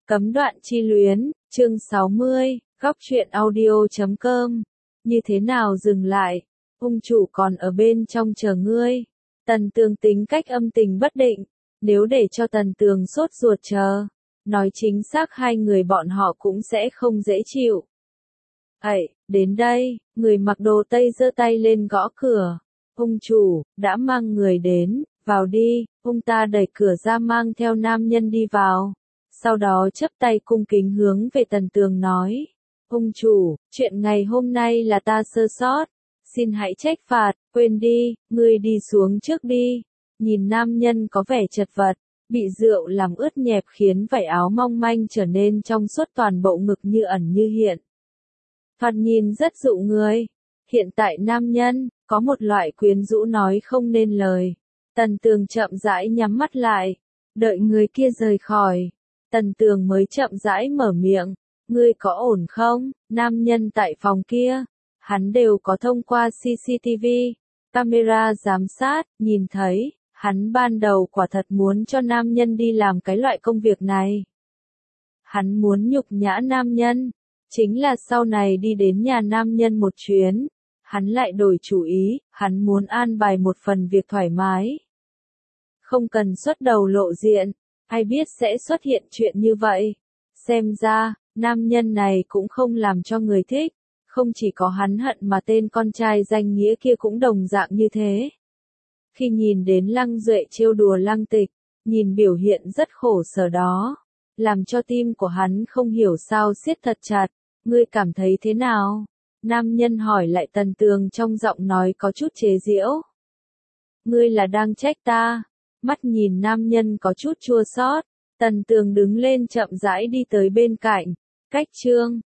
Cấm đoạn chi luyến, chương 60, góc truyện audio.com. Như thế nào dừng lại? Ung chủ còn ở bên trong chờ ngươi. Tần Tường tính cách âm tình bất định, nếu để cho Tần Tường sốt ruột chờ, nói chính xác hai người bọn họ cũng sẽ không dễ chịu. Ây, đến đây, người mặc đồ tây giơ tay lên gõ cửa. Ung chủ, đã mang người đến, vào đi. Ung ta đẩy cửa ra mang theo nam nhân đi vào. Sau đó chắp tay cung kính hướng về Tần Tường nói. Ung chủ, chuyện ngày hôm nay là ta sơ sót. Xin hãy trách phạt, quên đi, ngươi đi xuống trước đi. Nhìn nam nhân có vẻ chật vật, bị rượu làm ướt nhẹp khiến vảy áo mong manh trở nên trong suốt toàn bộ ngực như ẩn như hiện. Thoạt nhìn rất dụ người. Hiện tại nam nhân, có một loại quyến rũ nói không nên lời. Tần Tường chậm rãi nhắm mắt lại, đợi người kia rời khỏi. Tần Tường mới chậm rãi mở miệng, ngươi có ổn không? Nam nhân tại phòng kia, hắn đều có thông qua CCTV, camera giám sát, nhìn thấy, hắn ban đầu quả thật muốn cho nam nhân đi làm cái loại công việc này. Hắn muốn nhục nhã nam nhân, chính là sau này đi đến nhà nam nhân một chuyến, hắn lại đổi chủ ý, hắn muốn an bài một phần việc thoải mái. Không cần xuất đầu lộ diện, ai biết sẽ xuất hiện chuyện như vậy. Xem ra, nam nhân này cũng không làm cho người thích, không chỉ có hắn hận mà tên con trai danh nghĩa kia cũng đồng dạng như thế. Khi nhìn đến Lăng Duệ trêu đùa Lăng Tịch, nhìn biểu hiện rất khổ sở đó, làm cho tim của hắn không hiểu sao siết thật chặt, ngươi cảm thấy thế nào? Nam nhân hỏi lại Tần Tường trong giọng nói có chút chế giễu. Ngươi là đang trách ta? Mắt nhìn nam nhân có chút chua xót, Tần Tường đứng lên chậm rãi đi tới bên cạnh, cách chương